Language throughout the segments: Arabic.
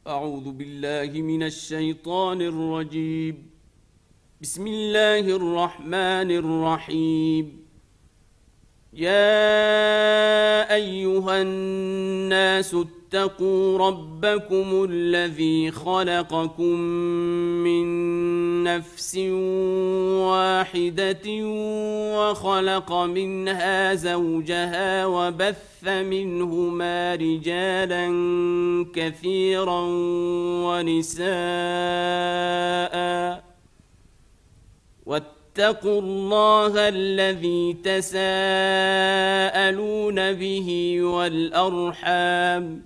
أعوذ بالله من الشيطان الرجيم. بسم الله الرحمن الرحيم. يا أيها الناس اتقوا ربكم الذي خلقكم من نفس واحدة وخلق منها زوجها وبث منهما رجالا كثيرا ونساء واتقوا الله الذي تساءلون به والأرحام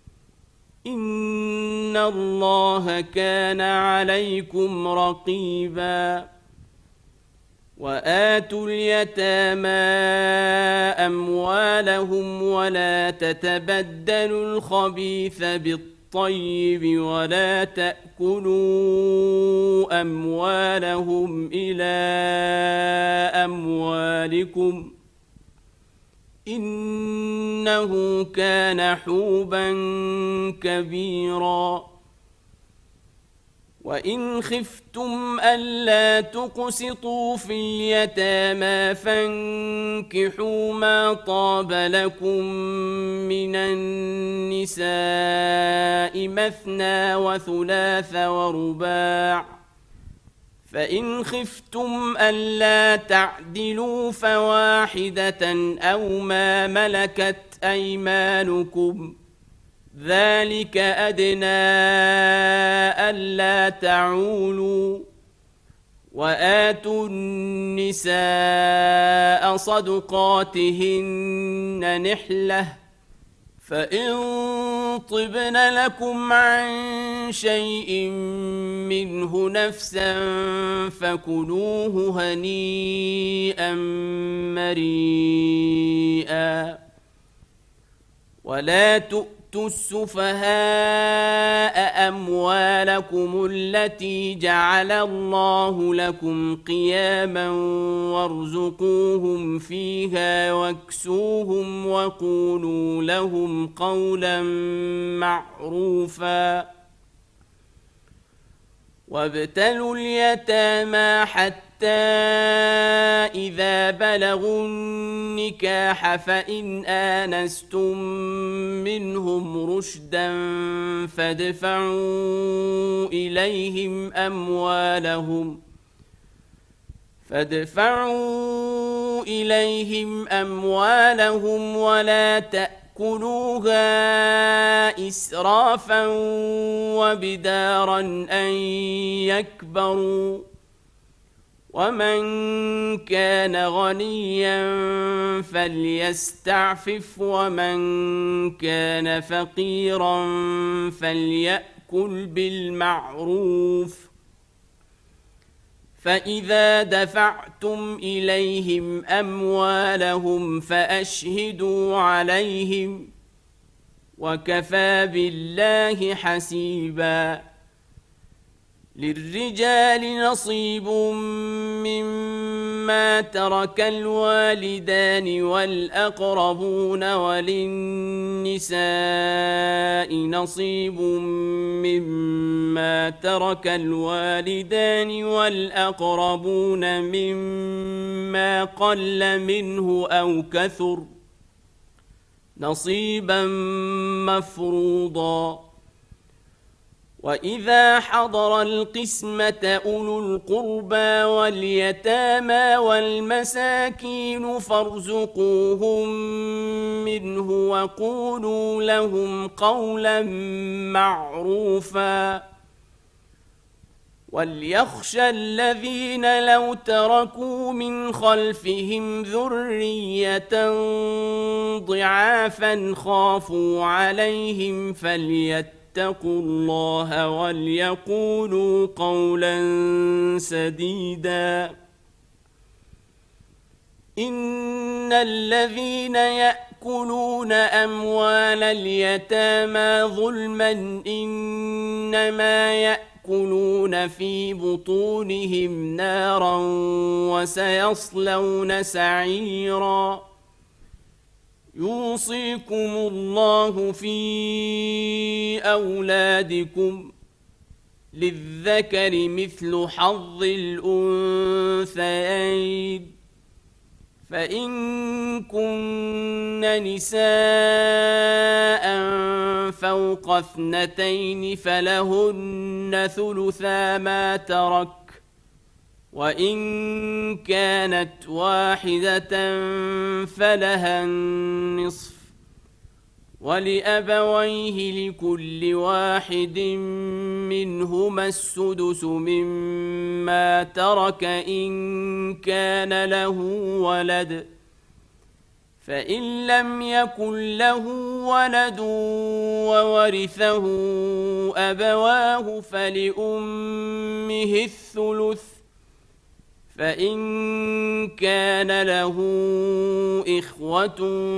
إن الله كان عليكم رقيبا. وآتوا اليتامى أموالهم ولا تتبدلوا الخبيث بالطيب ولا تأكلوا أموالهم إلى أموالكم إنه كان حوبا كبيرا. وإن خفتم ألا تقسطوا في اليتامى فانكحوا ما طاب لكم من النساء مثنى وثلاث ورباع، فإن خفتم ألا تعدلوا فواحدة أو ما ملكت أيمانكم ذلك أدنى ألا تعولوا. وآتوا النساء صدقاتهن نحلة، فإن طبن لكم عن شيء منه نفسا فكلوه هنيئا مريئا. ولا تؤتوا السفهاء أموالكم التي جعل الله لكم قياما وارزقوهم فيها واكسوهم وقولوا لهم قولا معروفا. وابتلوا اليتامى حتى إذا بلغوا النكاح فإن آنستم منهم رشدا فادفعوا إليهم أموالهم ولا تأكلوها إسرافا وبدارا أن يكبروا. ومن كان غنيا فليستعفف ومن كان فقيرا فليأكل بالمعروف. فإذا دفعتم إليهم أموالهم فأشهدوا عليهم وكفى بالله حسيبا. للرجال نصيب مما ترك الوالدان والأقربون وللنساء نصيب مما ترك الوالدان والأقربون مما قل منه أو كثر نصيبا مفروضا. وإذا حضر القسمة أولو القربى واليتامى والمساكين فارزقوهم منه وقولوا لهم قولا معروفا. وليخشى الذين لو تركوا من خلفهم ذرية ضعافا خافوا عليهم فليتقوا الله وليقولوا قولا سديدا. إن الذين يأكلون أموال اليتامى ظلما إنما يأكلون في بطونهم نارا وسيصلون سعيرا. يوصيكم الله في أولادكم للذكر مثل حظ الأنثيين فإن كن نساء فوق 2 فلهن ثلثا ما ترك وإن كانت واحدة فلها النصف ولأبويه لكل واحد منهما السدس مما ترك إن كان له ولد فإن لم يكن له ولد وورثه أبواه فلأمه الثلث فإن كان له إخوة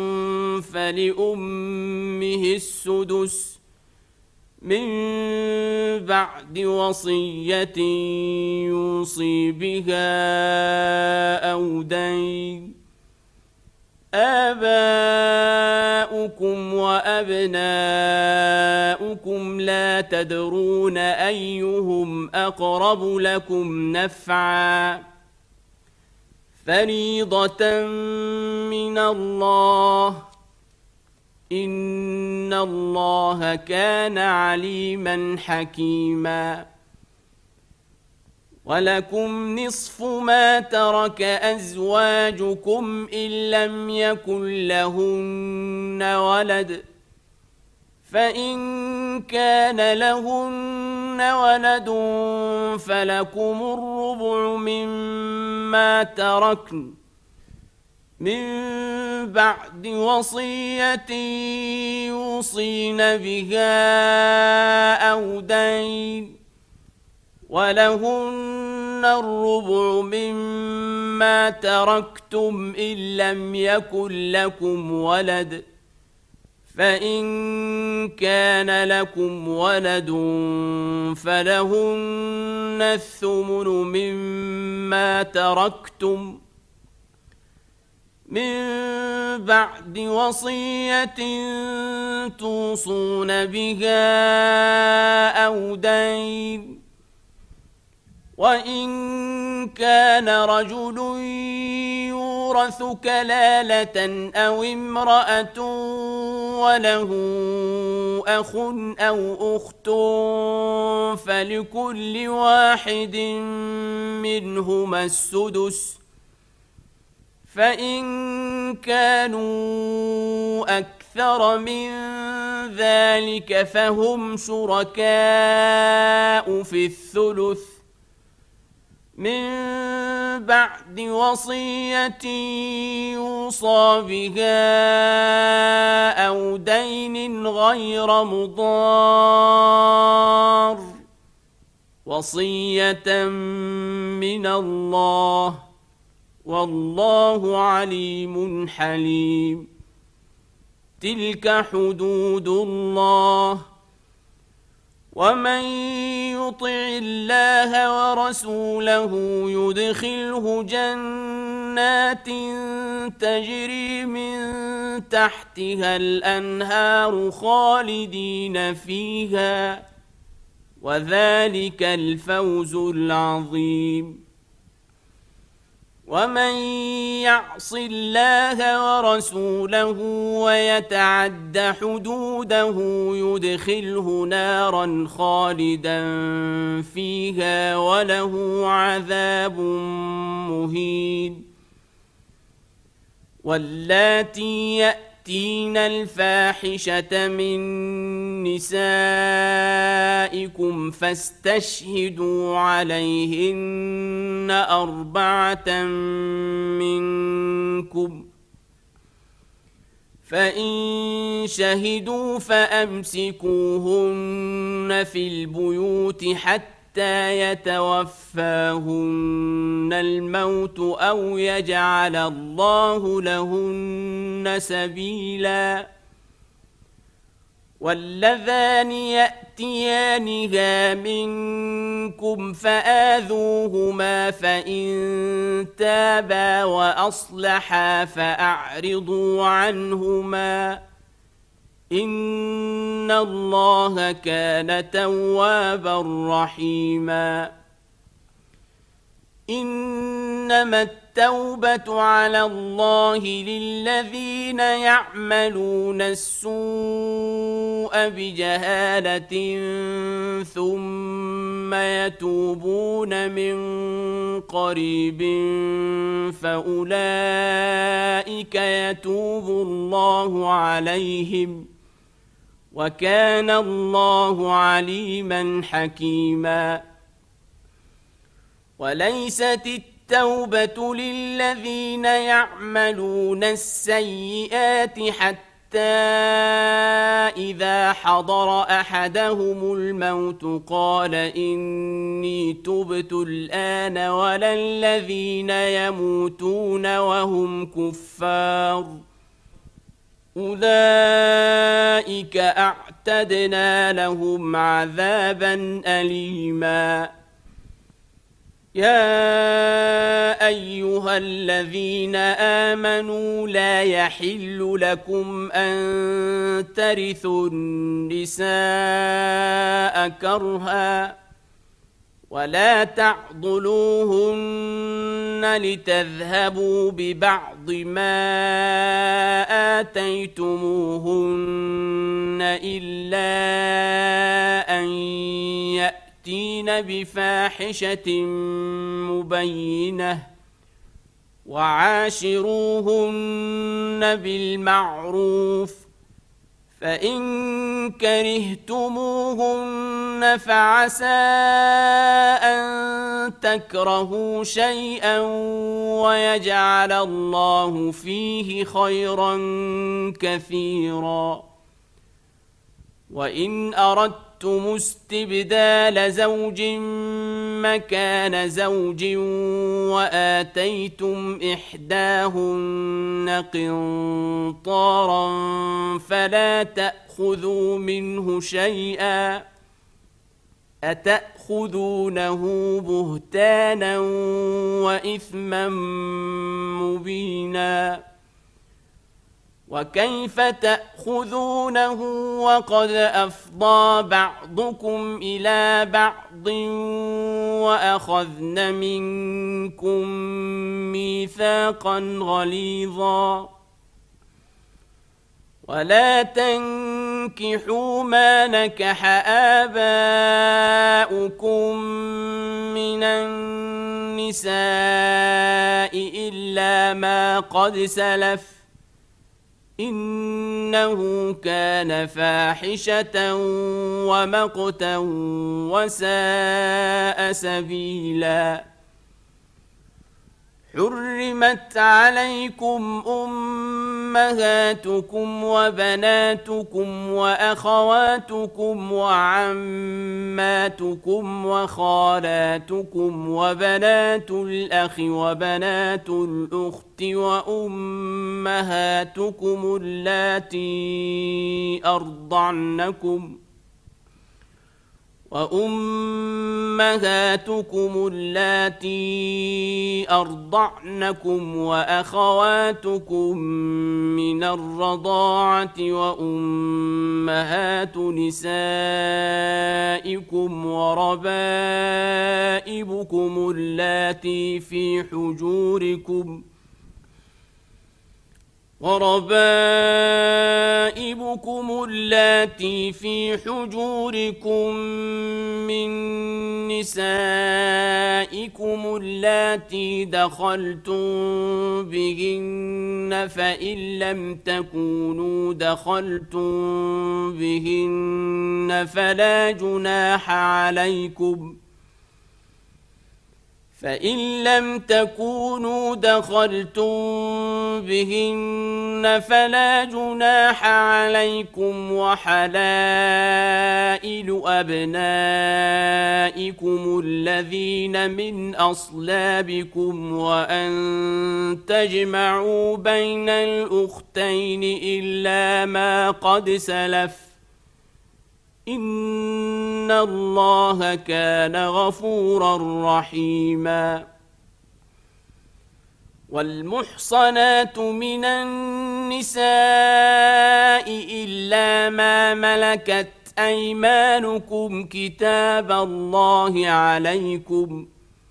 فلأمه السدس من بعد وصية يوصي بها أو دين آباؤكم وأبناؤكم لا تدرون أيهم أقرب لكم نفعا فريضة من الله إن الله كان عليما حكيما ولكم نصف ما ترك أزواجكم إن لم يكن لهن ولد فإن كان لهن ولد فلكم الربع مما تركن من بعد وصية يوصين بها أو دين ولهن الربع مما تركتم إن لم يكن لكم ولد فإن كان لكم ولد فلهن الثمن مما تركتم من بعد وصية توصون بها أو دين وإن كان رجل يورث كلالة أو امرأة وله أخ أو أخت فلكل واحد منهما السدس فإن كانوا أكثر من ذلك فهم شركاء في الثلث من بعد وصية يوصى بها أو دين غير مضار وصية من الله والله عليم حليم تلك حدود الله ومن يطع الله ورسوله يدخله جنات تجري من تحتها الأنهار خالدين فيها وذلك الفوز العظيم ومن يعص الله ورسوله ويتعد حدوده يدخله نارا خالدا فيها وله عذاب مهين واللاتي يأتين الفاحشة من نسائكم فاستشهدوا عليهن 4 منكم فإن شهدوا فأمسكوهن في البيوت حتى يتوفاهن الموت أو يجعل الله لهن سبيلا واللذان يأتيانها منكم فآذوهما فإن تابا وأصلحا فأعرضوا عنهما إن الله كان توابا رحيما إنما التوبة على الله للذين يعملون السوء بجهالة ثم يتوبون من قريب فأولئك يتوب الله عليهم وكان الله عليما حكيما وليست التوبة للذين يعملون السيئات حتى إذا حضر أحدهم الموت قال إني تبت الآن ولا الذين يموتون وهم كفار أولئك أعتدنا لهم عذابا أليما يا أيها الذين آمنوا لا يحل لكم أن ترثوا النساء كرها ولا تعضلوهن لتذهبوا ببعض ما آتيتموهن إلا أن يأتين بفاحشة مبينة وعاشروهن بالمعروف فإن كرهتموهن فعسى أن تكرهوا شيئا ويجعل الله فيه خيرا كثيرا وإن أردتم استبدال زوج مكان زوج وآتيتم إحداهن قنطارا فلا تأخذوا منه شيئا أتأخذونه بهتانا وإثما مبينا وكيف تأخذونه وقد أفضى بعضكم إلى بعض وأخذن منكم ميثاقا غليظا ولا تنكحوا ما نكح آباؤكم من النساء إلا ما قد سلف إنه كان فاحشة ومقتا وساء سبيلا حرمت عليكم أمهاتكم وبناتكم وأخواتكم وعماتكم وخالاتكم وبنات الأخ وبنات الأخت وأمهاتكم اللاتي أرضعنكم وأخواتكم من الرضاعة وأمهات نسائكم وربائبكم اللاتي في حجوركم من نسائكم اللاتي دخلتم بهن فإن لم تكونوا دخلتم بهن فلا جناح عليكم وحلائل أبنائكم الذين من أصلابكم وأن تجمعوا بين الأختين إلا ما قد سلف إن الله كان غفورا رحيما والمحصنات من النساء إلا ما ملكت أيمانكم كتاب الله عليكم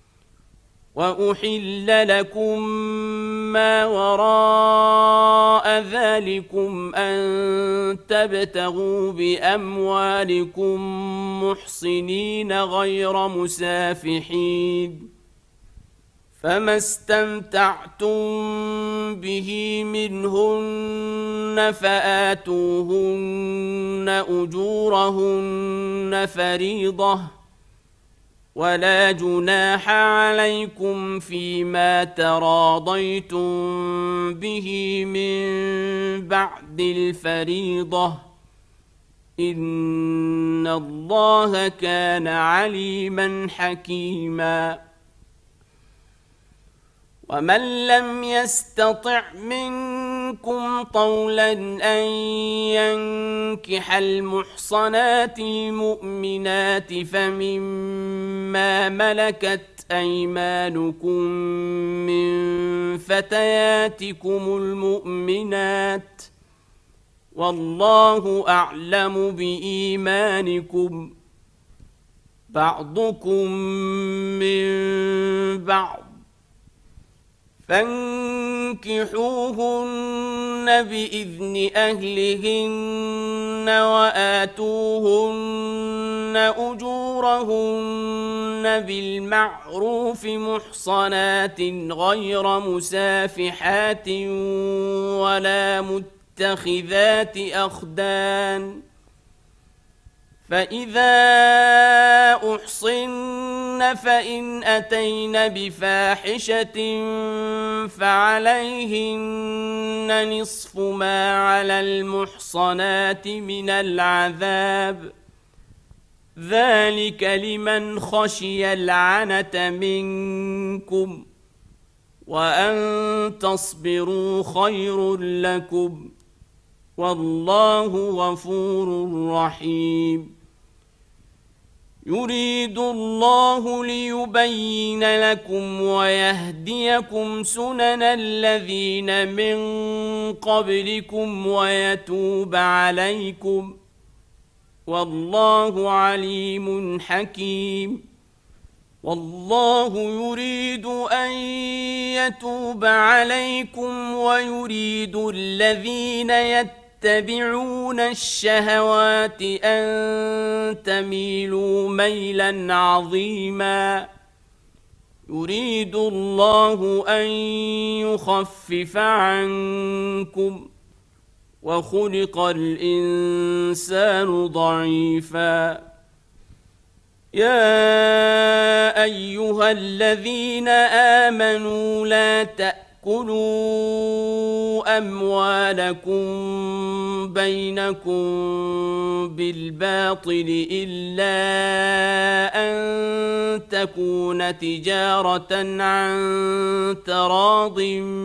وأحل لكم ما وراء ذلكم أن تبتغوا بأموالكم محصنين غير مسافحين فما استمتعتم به منهن فآتوهن أجورهن فريضة ولا جناح عليكم فيما تراضيتم به من بعد الفريضة إن الله كان عليما حكيما ومن لم يستطع منكم طولا أن ينكح المحصنات المؤمنات فمما ملكت أيمانكم من فتياتكم المؤمنات والله أعلم بإيمانكم بعضكم من بعض فانكحوهن بإذن أهلهن وآتوهن أجورهن بالمعروف محصنات غير مسافحات ولا متخذات أخدان فإذا أحصن فإن أتين بفاحشة فعليهن نصف ما على المحصنات من العذاب ذلك لمن خشي العنة منكم وأن تصبروا خير لكم والله غفور رحيم يريد الله ليبين لكم ويهديكم سنن الذين من قبلكم ويتوب عليكم والله عليم حكيم والله يريد أن يتوب عليكم ويريد الذين يتبعون الشهوات أن تميلوا ميلا عظيما يريد الله أن يخفف عنكم وخلق الإنسان ضعيفا يا أيها الذين آمنوا لا تأكلوا أموالكم بينكم بالباطل إلا أن تكون تجارة عن تراض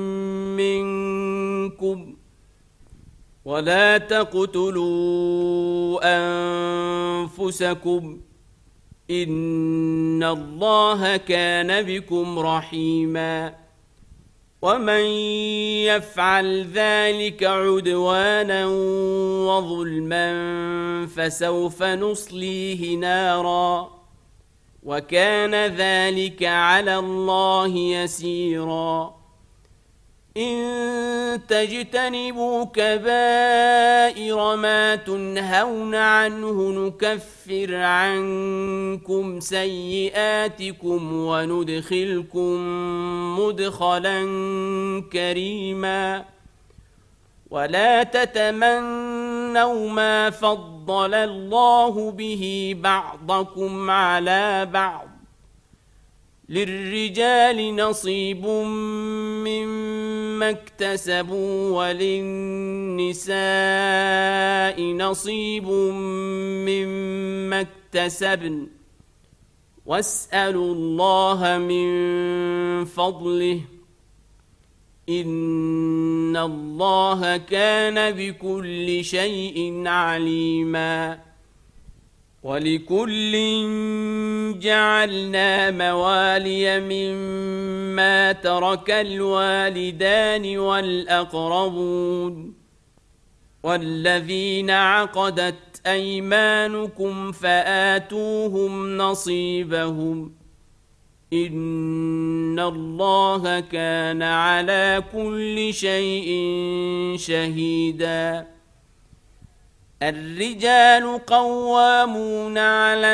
منكم ولا تقتلوا أنفسكم إن الله كان بكم رحيما ومن يفعل ذلك عدوانا وظلما فسوف نصليه نارا وكان ذلك على الله يسيرا إن تجتنبوا كبائر ما تنهون عنه نكفر عنكم سيئاتكم وندخلكم مدخلا كريما ولا تتمنوا ما فضل الله به بعضكم على بعض للرجال نصيب مما اكتسبوا وللنساء نصيب مما اكتسبن واسألوا الله من فضله إن الله كان بكل شيء عليما ولكل جعلنا موالي مما ترك الوالدان والأقربون والذين عقدت أيمانكم فآتوهم نصيبهم إن الله كان على كل شيء شهيدا. الرجال قوامون على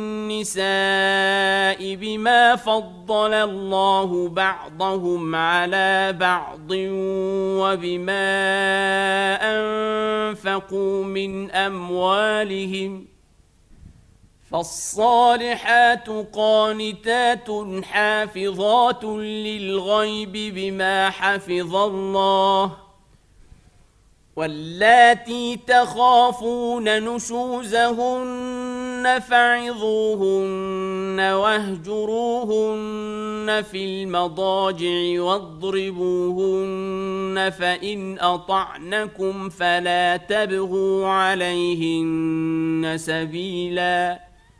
النساء بما فضل الله بعضهم على بعض وبما أنفقوا من أموالهم فالصالحات قانتات حافظات للغيب بما حفظ الله واللاتي تخافون نشوزهن فعظوهن واهجروهن في المضاجع واضربوهن فإن أطعنكم فلا تبغوا عليهن سبيلا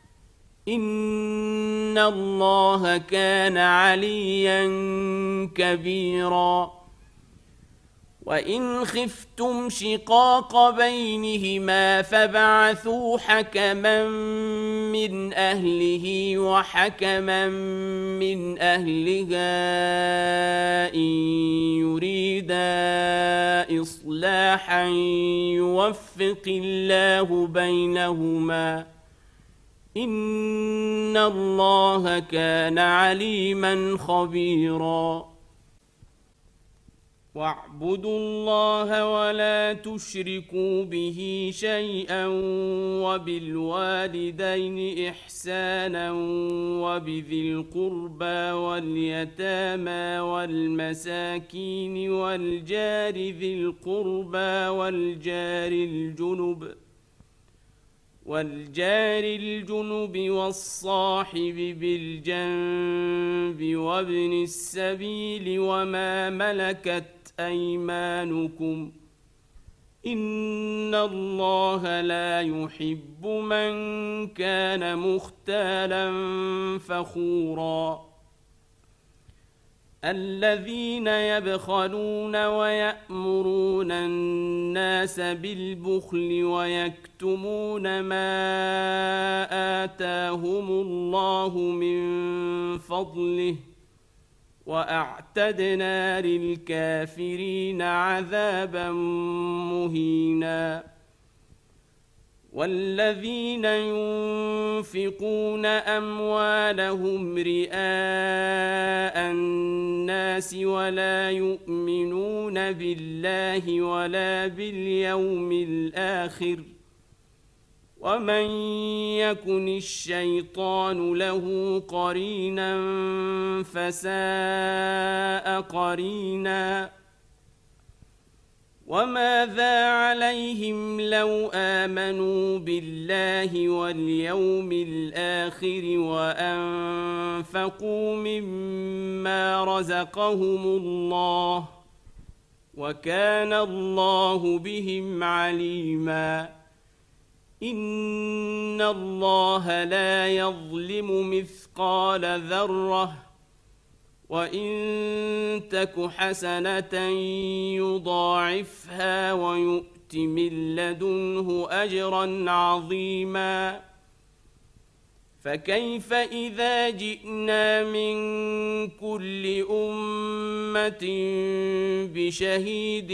إن الله كان عليا كبيرا. وإن خفتم شقاق بينهما فبعثوا حكما من أهله وحكما من أهلها إن يريدا إصلاحا يوفق الله بينهما إن الله كان عليما خبيرا. واعبدوا الله ولا تشركوا به شيئا وبالوالدين إحسانا وبذي القربى واليتامى والمساكين والجار ذي القربى والجار الجنب والصاحب بالجنب وابن السبيل وما ملكت أيمانكم إن الله لا يحب من كان مختالا فخورا. الذين يبخلون ويأمرون الناس بالبخل ويكتمون ما آتاهم الله من فضله وأعتدنا للكافرين عذابا مهينا. والذين ينفقون أموالهم رئاء الناس ولا يؤمنون بالله ولا باليوم الآخر ومن يكن الشيطان له قرينا فساء قرينا. وماذا عليهم لو آمنوا بالله واليوم الآخر وأنفقوا مما رزقهم الله وكان الله بهم عليما. إن الله لا يظلم مثقال ذرة وإن تك حسنة يضاعفها ويؤت من لدنه أجرا عظيما. فكيف إذا جئنا من كل أمة بشهيد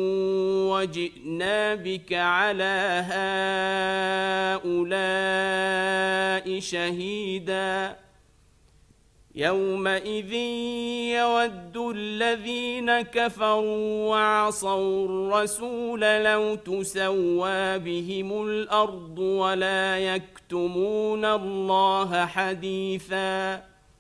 وجئنا بك على هؤلاء شهيدا. يومئذ يود الذين كفروا وعصوا الرسول لو تسوى بهم الأرض ولا يكتمون الله حديثا.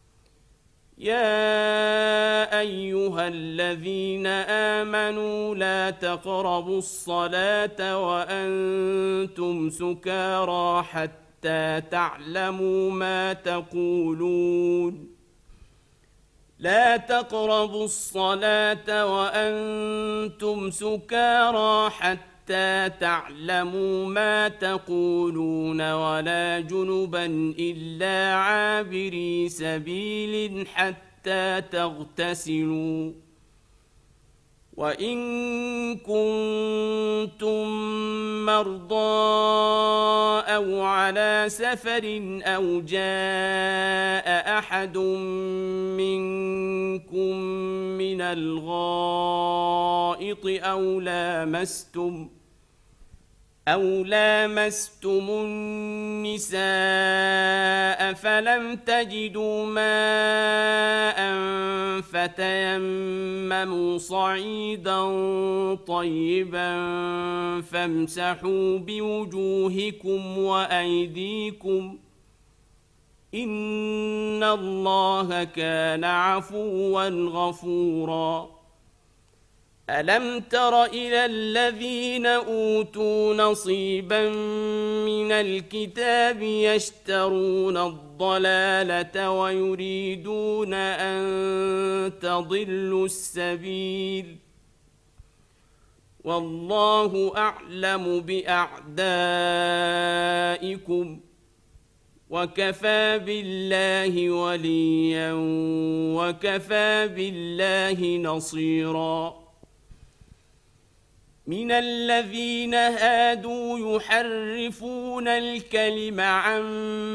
يا أيها الذين آمنوا لا تقربوا الصلاة وأنتم سكارى حتى تعلموا ما تقولون. لا تقربوا الصلاة وأنتم سكارى حتى حتى تعلموا ما تقولون ولا جنبا إلا عابري سبيل حتى تغتسلوا وإن كنتم مرضى أو على سفر أو جاء أحد منكم من الغائط أو لامستم النساء فلم تجدوا ماء فتيمموا صعيدا طيبا فامسحوا بوجوهكم وأيديكم إن الله كان عفوا غفورا ألم تر إلى الذين أوتوا نصيبا من الكتاب يشترون الضلالة ويريدون أن تضلوا السبيل والله أعلم بأعدائكم وكفى بالله وليا وكفى بالله نصيرا من الذين هادوا يحرفون الكلم عن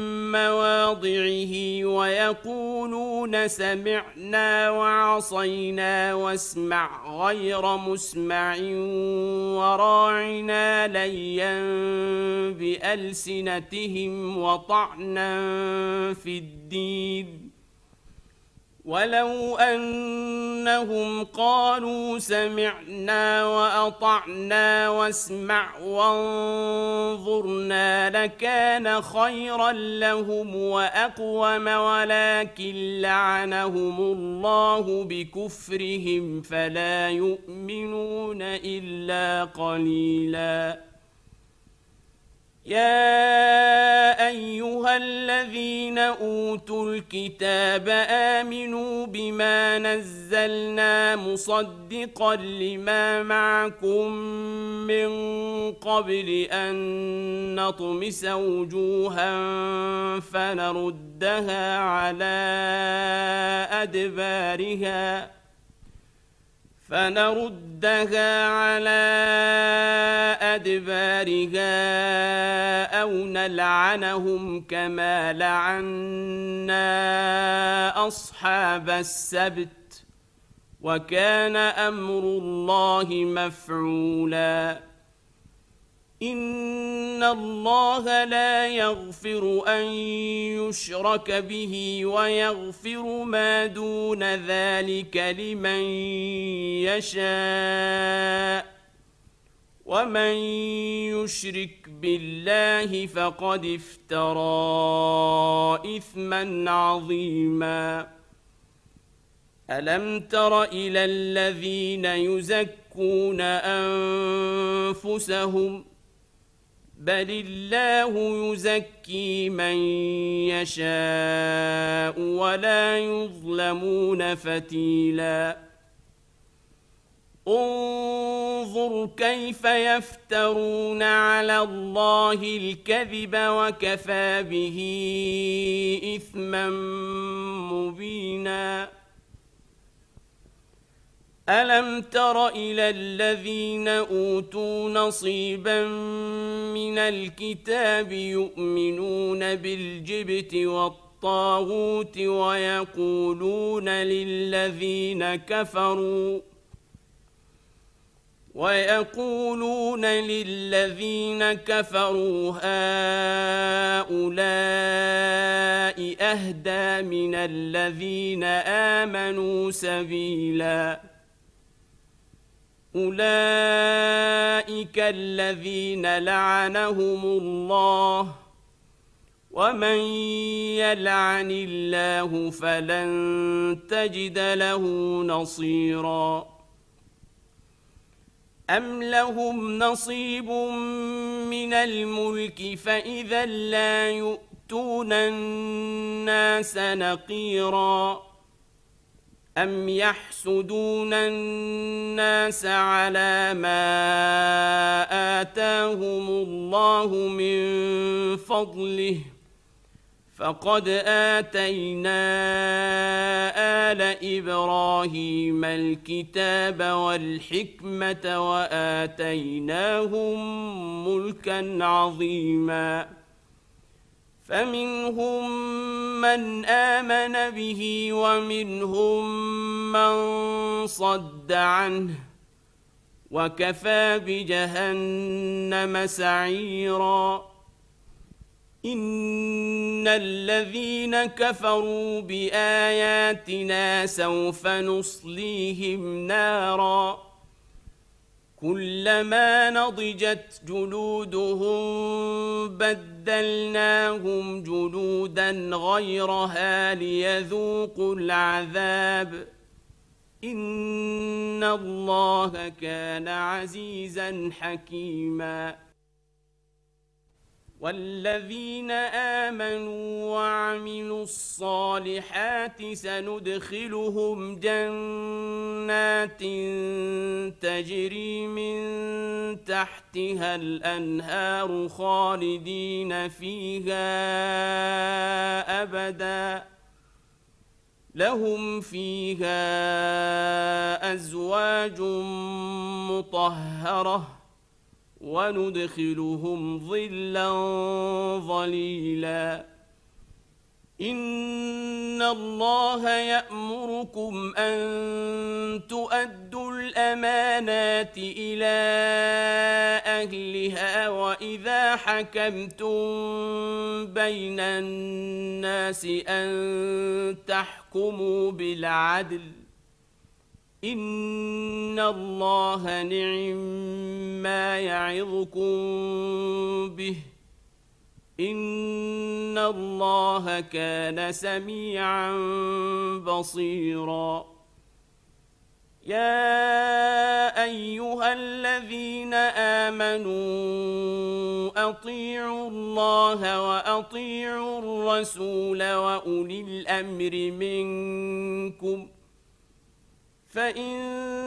مواضعه ويقولون سمعنا وعصينا واسمع غير مسمع وراعنا ليا بألسنتهم وطعنا في الدين ولو أنهم قالوا سمعنا وأطعنا واسمع وانظرنا لكان خيرا لهم وأقوم ولكن لعنهم الله بكفرهم فلا يؤمنون إلا قليلا يا أيها الذين أوتوا الكتاب آمنوا بما نزلنا مصدقا لما معكم من قبل أن نطمس وجوها فنردها على أدبارها أو نلعنهم كما لعنا أصحاب السبت وكان أمر الله مفعولا إن الله لا يغفر أن يشرك به ويغفر ما دون ذلك لمن يشاء ومن يشرك بالله فقد افترى إثما عظيما ألم تر إلى الذين يزكون أنفسهم بل الله يزكي من يشاء ولا يظلمون فتيلا انظر كيف يفترون على الله الكذب وكفى به إثما مبينا ألم تر إلى الذين أوتوا نصيبا من الكتاب يؤمنون بالجبت والطاغوت ويقولون للذين كفروا هؤلاء أهدى من الذين آمنوا سبيلا أولئك الذين لعنهم الله ومن يلعن الله فلن تجد له نصيرا أم لهم نصيب من الملك فإذا لا يؤتون الناس نقيرا أم يحسدون الناس على ما آتاهم الله من فضله فقد آتينا آل إبراهيم الكتاب والحكمة وآتيناهم ملكا عظيما فمنهم من آمن به ومنهم من صد عنه وكفى بجهنم سعيرا إن الذين كفروا بآياتنا سوف نصليهم نارا كلما نضجت جلودهم بدلناهم جلودا غيرها ليذوقوا العذاب إن الله كان عزيزا حكيما والذين آمنوا وعملوا الصالحات سندخلهم جنات تجري من تحتها الأنهار خالدين فيها أبدا لهم فيها أزواج مطهرة وندخلهم ظلا ظليلا إن الله يأمركم أن تؤدوا الأمانات إلى أهلها وإذا حكمتم بين الناس أن تحكموا بالعدل إن الله نعم ما يعظكم به إن الله كان سميعا بصيرا يا أيها الذين آمنوا أطيعوا الله وأطيعوا الرسول وأولي الأمر منكم فإن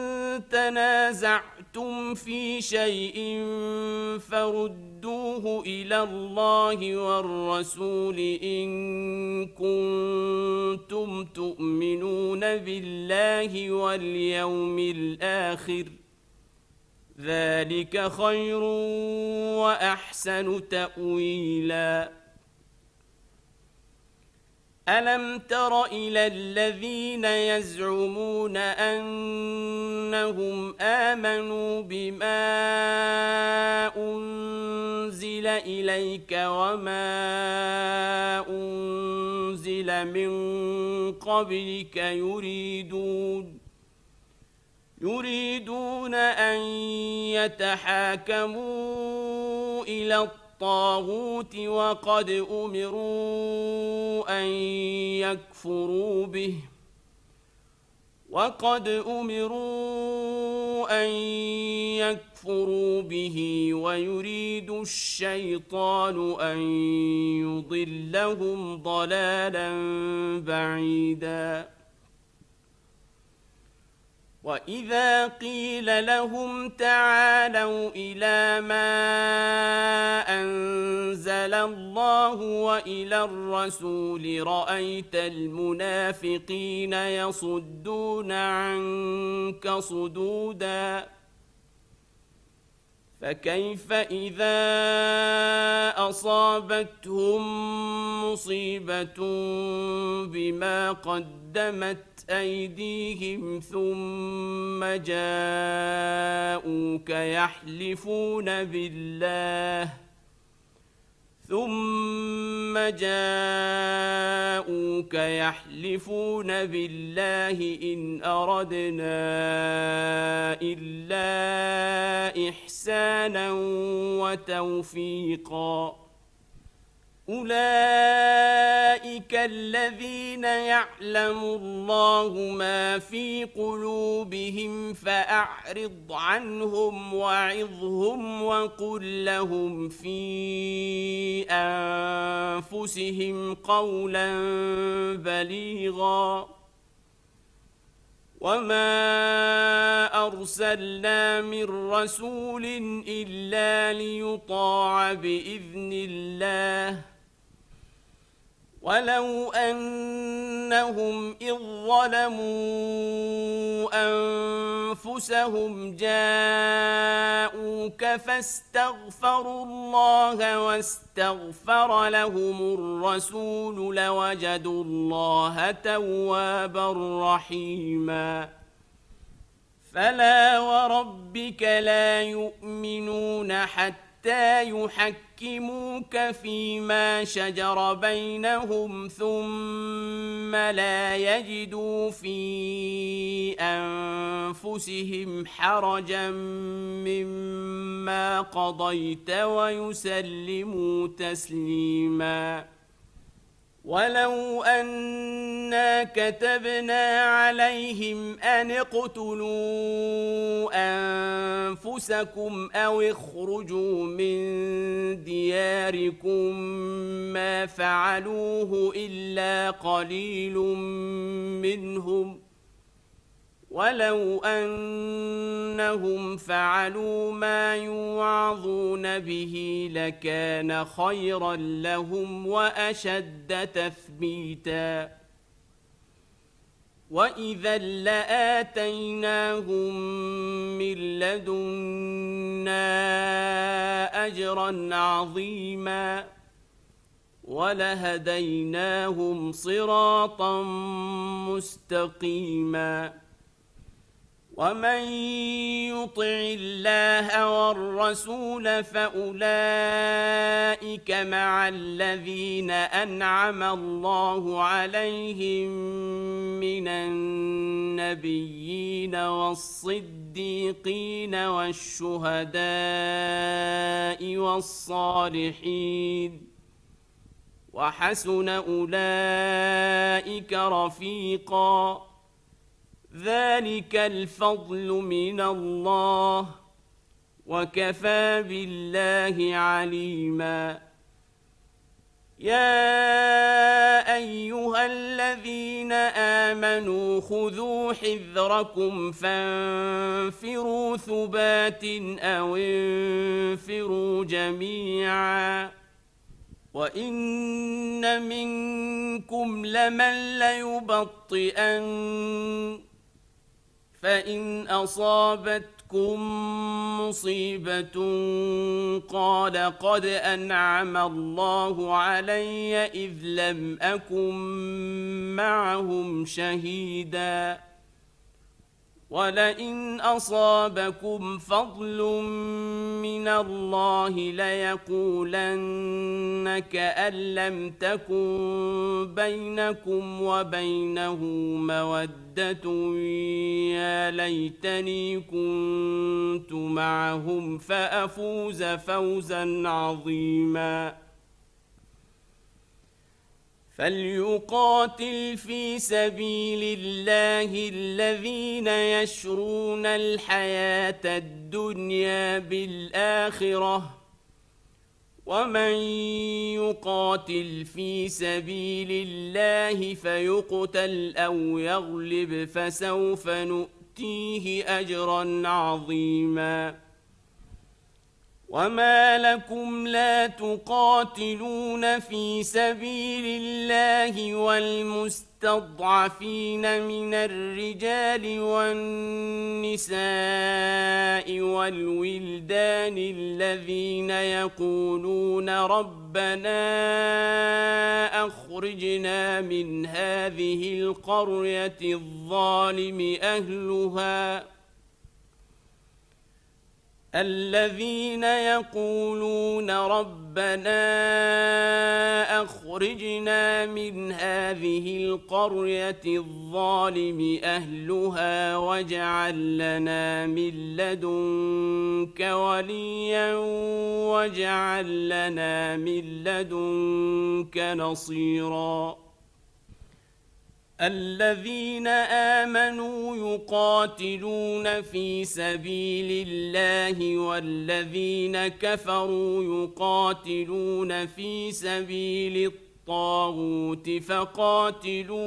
تنازعتم في شيء فردوه إلى الله والرسول إن كنتم تؤمنون بالله واليوم الآخر ذلك خير وأحسن تأويلا ألم تر إلى الذين يزعمون أنهم آمنوا بما أنزل إليك وما أنزل من قبلك يريدون أن يتحاكموا إلى الطاغوت وقد أمروا أن يكفروا به ويريد الشيطان أن يضلهم ضلالا بعيدا وإذا قيل لهم تعالوا إلى ما أنزل الله وإلى الرسول رأيت المنافقين يصدون عنك صدودا فكيف إذا أصابتهم مصيبة بما قدمت أيديهم ثم جاءوك يحلفون بالله إن أردنا إلا إحسانا وتوفيقا أولئك الذين يعلم الله ما في قلوبهم فأعرض عنهم وعظهم وقل لهم في أنفسهم قولا بليغا وما أرسلنا من رسول إلا ليطاع بإذن الله ولو أنهم إذ ظلموا أنفسهم جاءوك فاستغفروا الله واستغفر لهم الرسول لوجدوا الله توابا رحيما فلا وربك لا يؤمنون حتى يحكموك فيما شجر بينهم ثم لا يجدوا في أنفسهم حرجا مما قضيت ويسلموا تسليما ولو أنا كتبنا عليهم أن اقتلوا أنفسكم أو اخرجوا من دياركم ما فعلوه إلا قليل منهم ولو أنهم فعلوا ما يوعظون به لكان خيرا لهم وأشد تثبيتا وإذا لآتيناهم من لدنا أجرا عظيما ولهديناهم صراطا مستقيما ومن يطع الله والرسول فأولئك مع الذين أنعم الله عليهم من النبيين والصديقين والشهداء والصالحين وحسن أولئك رفيقا ذلك الفضل من الله وكفى بالله عليما يا أيها الذين آمنوا خذوا حذركم فانفروا ثبات أو انفروا جميعا وإن منكم لمن ليبطئن فإن أصابتكم مصيبة قال قد أنعم الله علي إذ لم أكن معهم شهيدا ولئن أصابكم فضل من الله ليقولن كأن لم تكن بينكم وبينه مودة يا ليتني كنت معهم فأفوز فوزا عظيما فليقاتل في سبيل الله الذين يشرون الحياة الدنيا بالآخرة ومن يقاتل في سبيل الله فيقتل أو يغلب فسوف نؤتيه أجرا عظيما وما لكم لا تقاتلون في سبيل الله والمستضعفين من الرجال والنساء والولدان الذين يقولون ربنا أخرجنا من هذه القرية الظالم أهلها الذين يقولون ربنا أخرجنا من هذه القرية الظالم أهلها واجعل لنا من لدنك وليا واجعل لنا من لدنك نصيرا الذين آمنوا يقاتلون في سبيل الله والذين كفروا يقاتلون في سبيل الطاغوت فقاتلوا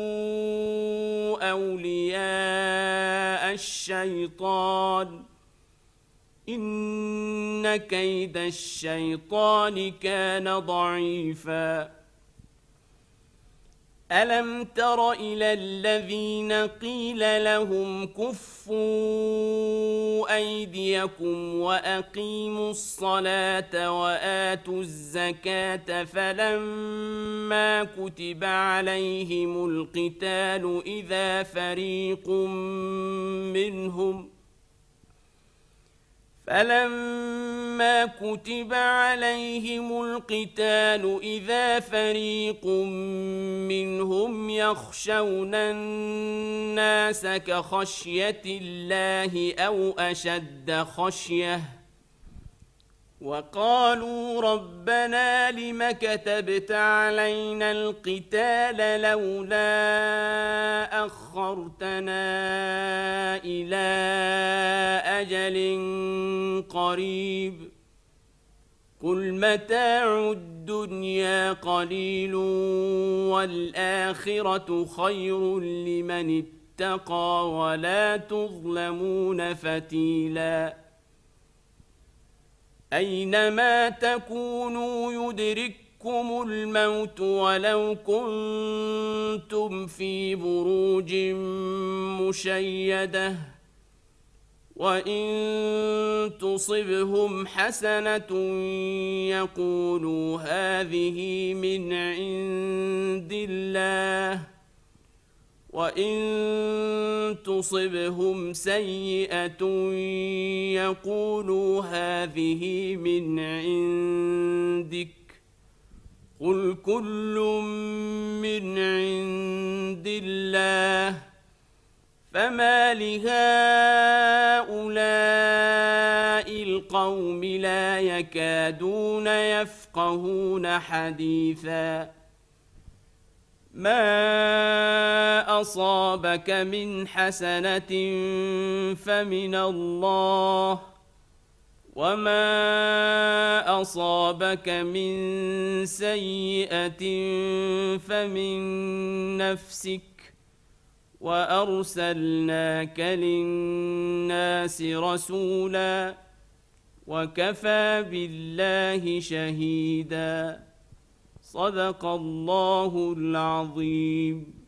أولياء الشيطان إن كيد الشيطان كان ضعيفا ألم تر إلى الذين قيل لهم كفوا أيديكم وأقيموا الصلاة وآتوا الزكاة فلما كتب عليهم القتال إذا فريق منهم يخشون الناس كخشية الله أو أشد خشية وقالوا ربنا لم كتبت علينا القتال لولا أخرتنا إلى أجل قريب قل متاع الدنيا قليل والآخرة خير لمن اتقى ولا تظلمون فتيلا أينما تكونوا يدرككم الموت ولو كنتم في بروج مشيدة وإن تصبهم حسنة يقولوا هذه من عند الله وإن تصبهم سيئة يقولوا هذه من عندك قل كل من عند الله فما لهؤلاء القوم لا يكادون يفقهون حديثا ما أصابك من حسنة فمن الله وما أصابك من سيئة فمن نفسك وأرسلناك للناس رسولا وكفى بالله شهيدا صدق الله العظيم.